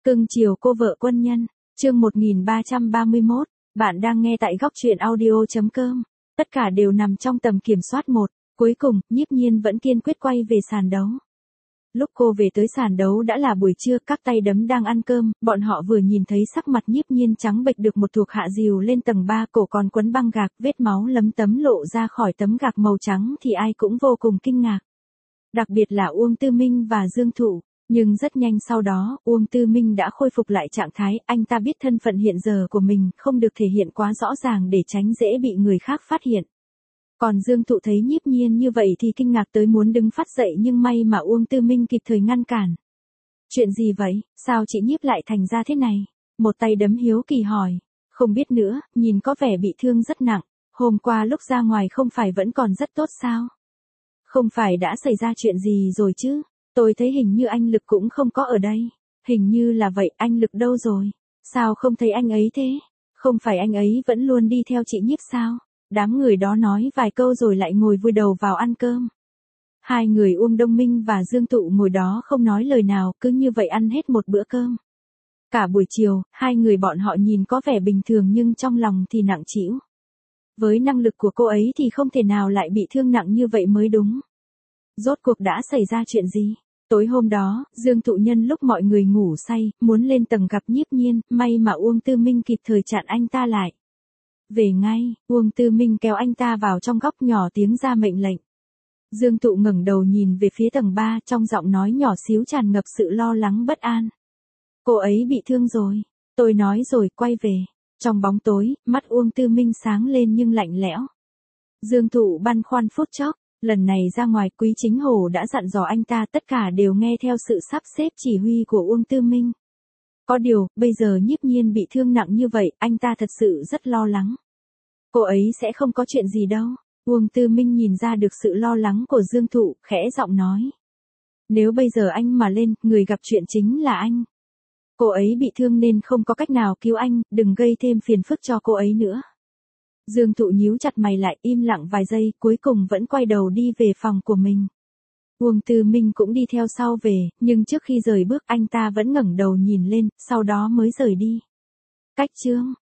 Cưng chiều cô vợ quân nhân, chương 1331, bạn đang nghe tại góc truyện audio.com. Tất cả đều nằm trong tầm kiểm soát một. Cuối cùng, Nhiếp Nhiên vẫn kiên quyết quay về sàn đấu. Lúc cô về tới sàn đấu đã là buổi trưa, các tay đấm đang ăn cơm, bọn họ vừa nhìn thấy sắc mặt Nhiếp Nhiên trắng bệch được một thuộc hạ dìu lên tầng 3, cổ còn quấn băng gạc, vết máu lấm tấm lộ ra khỏi tấm gạc màu trắng thì ai cũng vô cùng kinh ngạc. Đặc biệt là Uông Tư Minh và Dương Thụ. Nhưng rất nhanh sau đó, Uông Tư Minh đã khôi phục lại trạng thái, anh ta biết thân phận hiện giờ của mình, không được thể hiện quá rõ ràng để tránh dễ bị người khác phát hiện. Còn Dương Thụ thấy Nhiếp Nhiên như vậy thì kinh ngạc tới muốn đứng phát dậy, nhưng may mà Uông Tư Minh kịp thời ngăn cản. Chuyện gì vậy, sao chị Nhiếp lại thành ra thế này? Một tay đấm hiếu kỳ hỏi. Không biết nữa, nhìn có vẻ bị thương rất nặng, hôm qua lúc ra ngoài không phải vẫn còn rất tốt sao? Không phải đã xảy ra chuyện gì rồi chứ? Tôi thấy hình như anh Lực cũng không có ở đây. Hình như là vậy, anh Lực đâu rồi? Sao không thấy anh ấy thế? Không phải anh ấy vẫn luôn đi theo chị Nhiếp sao? Đám người đó nói vài câu rồi lại ngồi vùi đầu vào ăn cơm. Hai người Uông Đông Minh và Dương Thụ ngồi đó không nói lời nào, cứ như vậy ăn hết một bữa cơm. Cả buổi chiều, hai người bọn họ nhìn có vẻ bình thường nhưng trong lòng thì nặng trĩu. Với năng lực của cô ấy thì không thể nào lại bị thương nặng như vậy mới đúng. Rốt cuộc đã xảy ra chuyện gì? Tối hôm đó, Dương Thụ nhân lúc mọi người ngủ say, muốn lên tầng gặp Nhiếp Nhiên, may mà Uông Tư Minh kịp thời chặn anh ta lại. Về ngay, Uông Tư Minh kéo anh ta vào trong góc nhỏ tiếng ra mệnh lệnh. Dương Thụ ngẩng đầu nhìn về phía tầng 3, trong giọng nói nhỏ xíu tràn ngập sự lo lắng bất an. Cô ấy bị thương rồi, tôi nói rồi, quay về. Trong bóng tối, mắt Uông Tư Minh sáng lên nhưng lạnh lẽo. Dương Thụ băn khoăn phút chốc. Lần này ra ngoài, Quý Chính Hổ đã dặn dò anh ta, tất cả đều nghe theo sự sắp xếp chỉ huy của Uông Tư Minh. Có điều, bây giờ Nhiếp Nhiên bị thương nặng như vậy, anh ta thật sự rất lo lắng. Cô ấy sẽ không có chuyện gì đâu. Uông Tư Minh nhìn ra được sự lo lắng của Dương Thụ, khẽ giọng nói. Nếu bây giờ anh mà lên, người gặp chuyện chính là anh. Cô ấy bị thương nên không có cách nào cứu anh, đừng gây thêm phiền phức cho cô ấy nữa. Dương Thụ nhíu chặt mày lại, im lặng vài giây, cuối cùng vẫn quay đầu đi về phòng của mình. Uông Tư Minh cũng đi theo sau về, nhưng trước khi rời bước anh ta vẫn ngẩng đầu nhìn lên, sau đó mới rời đi. Cách chương